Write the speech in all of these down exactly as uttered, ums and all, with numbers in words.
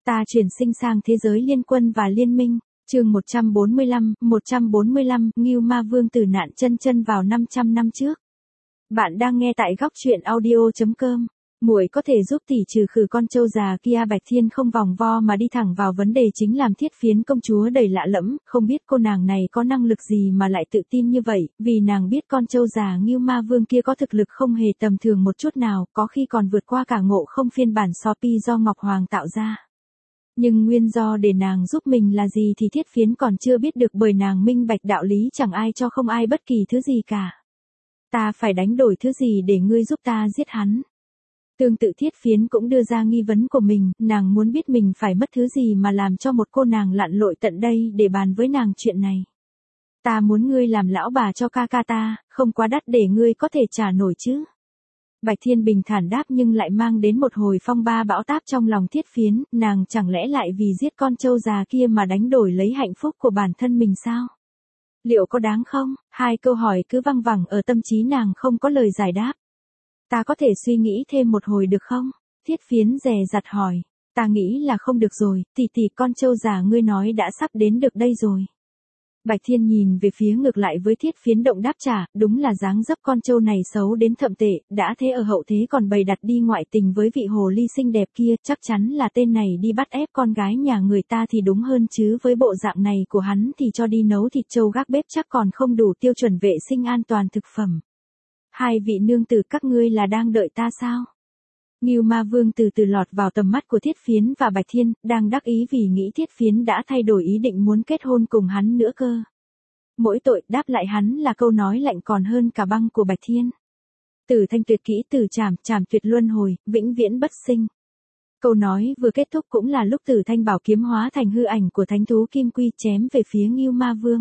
Ta chuyển sinh sang thế giới liên quân và liên minh. Chương một trăm bốn mươi lăm, một trăm bốn mươi lăm, Ngưu Ma Vương tử nạn chân chân vào năm trăm năm trước. Bạn đang nghe tại góc truyện audio chấm com. Muội có thể giúp tỷ trừ khử con trâu già kia. Bạch Thiên không vòng vo mà đi thẳng vào vấn đề chính, làm Thiết Phiến công chúa đầy lạ lẫm, không biết cô nàng này có năng lực gì mà lại tự tin như vậy, vì nàng biết con trâu già Ngưu Ma Vương kia có thực lực không hề tầm thường một chút nào, có khi còn vượt qua cả Ngộ Không phiên bản Sophie do Ngọc Hoàng tạo ra. Nhưng nguyên do để nàng giúp mình là gì thì Thiết Phiến còn chưa biết được, bởi nàng minh bạch đạo lý chẳng ai cho không ai bất kỳ thứ gì cả. Ta phải đánh đổi thứ gì để ngươi giúp ta giết hắn? Tương tự Thiết Phiến cũng đưa ra nghi vấn của mình, nàng muốn biết mình phải mất thứ gì mà làm cho một cô nàng lặn lội tận đây để bàn với nàng chuyện này. Ta muốn ngươi làm lão bà cho ca ca ta, không quá đắt để ngươi có thể trả nổi chứ. Bạch Thiên bình thản đáp, nhưng lại mang đến một hồi phong ba bão táp trong lòng Thiết Phiến, nàng chẳng lẽ lại vì giết con trâu già kia mà đánh đổi lấy hạnh phúc của bản thân mình sao? Liệu có đáng không? Hai câu hỏi cứ văng vẳng ở tâm trí nàng không có lời giải đáp. Ta có thể suy nghĩ thêm một hồi được không? Thiết Phiến dè dặt hỏi. Ta nghĩ là không được rồi, tỷ tỷ, con trâu già ngươi nói đã sắp đến được đây rồi. Bạch Thiên nhìn về phía ngược lại với Thiết Phiến động đáp trả, đúng là dáng dấp con trâu này xấu đến thậm tệ, đã thế ở hậu thế còn bày đặt đi ngoại tình với vị hồ ly xinh đẹp kia, chắc chắn là tên này đi bắt ép con gái nhà người ta thì đúng hơn, chứ với bộ dạng này của hắn thì cho đi nấu thịt trâu gác bếp chắc còn không đủ tiêu chuẩn vệ sinh an toàn thực phẩm. Hai vị nương tử, các ngươi là đang đợi ta sao? Ngưu Ma Vương từ từ lọt vào tầm mắt của Thiết Phiến và Bạch Thiên, đang đắc ý vì nghĩ Thiết Phiến đã thay đổi ý định muốn kết hôn cùng hắn nữa cơ. Mỗi tội, đáp lại hắn là câu nói lạnh còn hơn cả băng của Bạch Thiên. Tử thanh tuyệt kỹ, tử trảm, trảm tuyệt luân hồi, vĩnh viễn bất sinh. Câu nói vừa kết thúc cũng là lúc Tử thanh bảo kiếm hóa thành hư ảnh của thánh thú Kim Quy chém về phía Ngưu Ma Vương.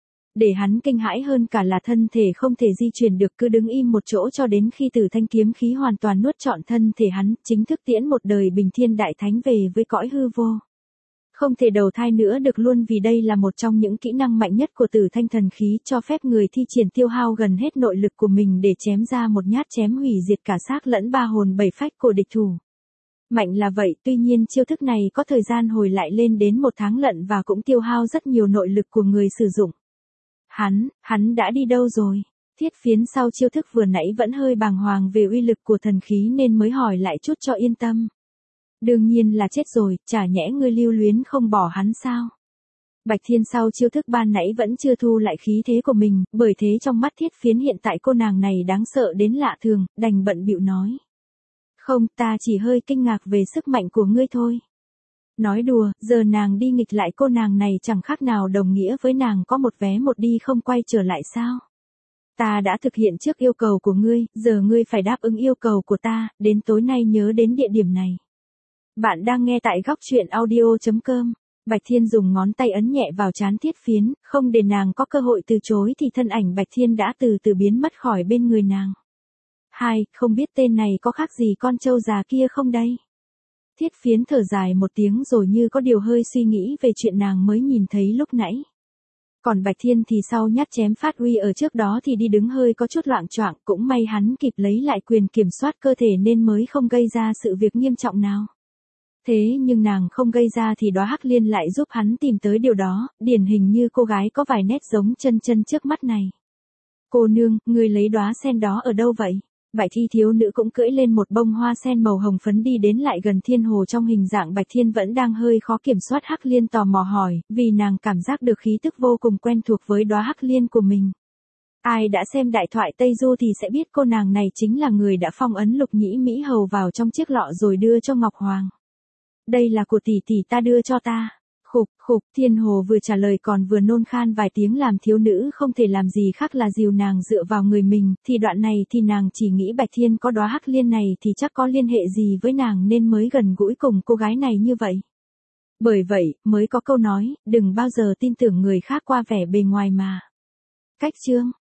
Để hắn kinh hãi hơn cả là thân thể không thể di chuyển được, cứ đứng im một chỗ cho đến khi Tử thanh kiếm khí hoàn toàn nuốt trọn thân thể hắn, chính thức tiễn một đời bình thiên đại thánh về với cõi hư vô. Không thể đầu thai nữa được luôn, vì đây là một trong những kỹ năng mạnh nhất của Tử thanh thần khí, cho phép người thi triển tiêu hao gần hết nội lực của mình để chém ra một nhát chém hủy diệt cả xác lẫn ba hồn bảy phách của địch thủ. Mạnh là vậy, tuy nhiên chiêu thức này có thời gian hồi lại lên đến một tháng lận và cũng tiêu hao rất nhiều nội lực của người sử dụng. Hắn, hắn đã đi đâu rồi? Thiết Phiến sau chiêu thức vừa nãy vẫn hơi bàng hoàng về uy lực của thần khí nên mới hỏi lại chút cho yên tâm. Đương nhiên là chết rồi, chả nhẽ ngươi lưu luyến không bỏ hắn sao? Bạch Thiên sau chiêu thức ban nãy vẫn chưa thu lại khí thế của mình, bởi thế trong mắt Thiết Phiến hiện tại cô nàng này đáng sợ đến lạ thường, đành bận bịu nói. Không, ta chỉ hơi kinh ngạc về sức mạnh của ngươi thôi. Nói đùa, giờ nàng đi nghịch lại cô nàng này chẳng khác nào đồng nghĩa với nàng có một vé một đi không quay trở lại sao? Ta đã thực hiện trước yêu cầu của ngươi, giờ ngươi phải đáp ứng yêu cầu của ta, đến tối nay nhớ đến địa điểm này. Bạn đang nghe tại góc truyện audio chấm com. Bạch Thiên dùng ngón tay ấn nhẹ vào trán Thiết Phiến, không để nàng có cơ hội từ chối thì thân ảnh Bạch Thiên đã từ từ biến mất khỏi bên người nàng. Hai, không biết tên này có khác gì con trâu già kia không đây? Thiết Phiến thở dài một tiếng rồi như có điều hơi suy nghĩ về chuyện nàng mới nhìn thấy lúc nãy. Còn Bạch Thiên thì sau nhát chém phát uy ở trước đó thì đi đứng hơi có chút loạng choạng, cũng may hắn kịp lấy lại quyền kiểm soát cơ thể nên mới không gây ra sự việc nghiêm trọng nào. Thế nhưng nàng không gây ra thì Đóa Hắc Liên lại giúp hắn tìm tới điều đó, điển hình như cô gái có vài nét giống chân chân trước mắt này. Cô nương, ngươi lấy đóa sen đó ở đâu vậy? Bạch thi thiếu nữ cũng cưỡi lên một bông hoa sen màu hồng phấn đi đến lại gần Thiên Hồ trong hình dạng Bạch Thiên vẫn đang hơi khó kiểm soát. Hắc Liên tò mò hỏi, vì nàng cảm giác được khí tức vô cùng quen thuộc với đóa Hắc Liên của mình. Ai đã xem đại thoại Tây Du thì sẽ biết cô nàng này chính là người đã phong ấn Lục Nhĩ Mỹ Hầu vào trong chiếc lọ rồi đưa cho Ngọc Hoàng. Đây là của tỷ tỷ ta đưa cho ta. Khục, khục, Thiên Hồ vừa trả lời còn vừa nôn khan vài tiếng, làm thiếu nữ không thể làm gì khác là dìu nàng dựa vào người mình, thì đoạn này thì nàng chỉ nghĩ Bạch Thiên có đóa Hắc Liên này thì chắc có liên hệ gì với nàng nên mới gần gũi cùng cô gái này như vậy. Bởi vậy, mới có câu nói, đừng bao giờ tin tưởng người khác qua vẻ bề ngoài mà. Cách chương,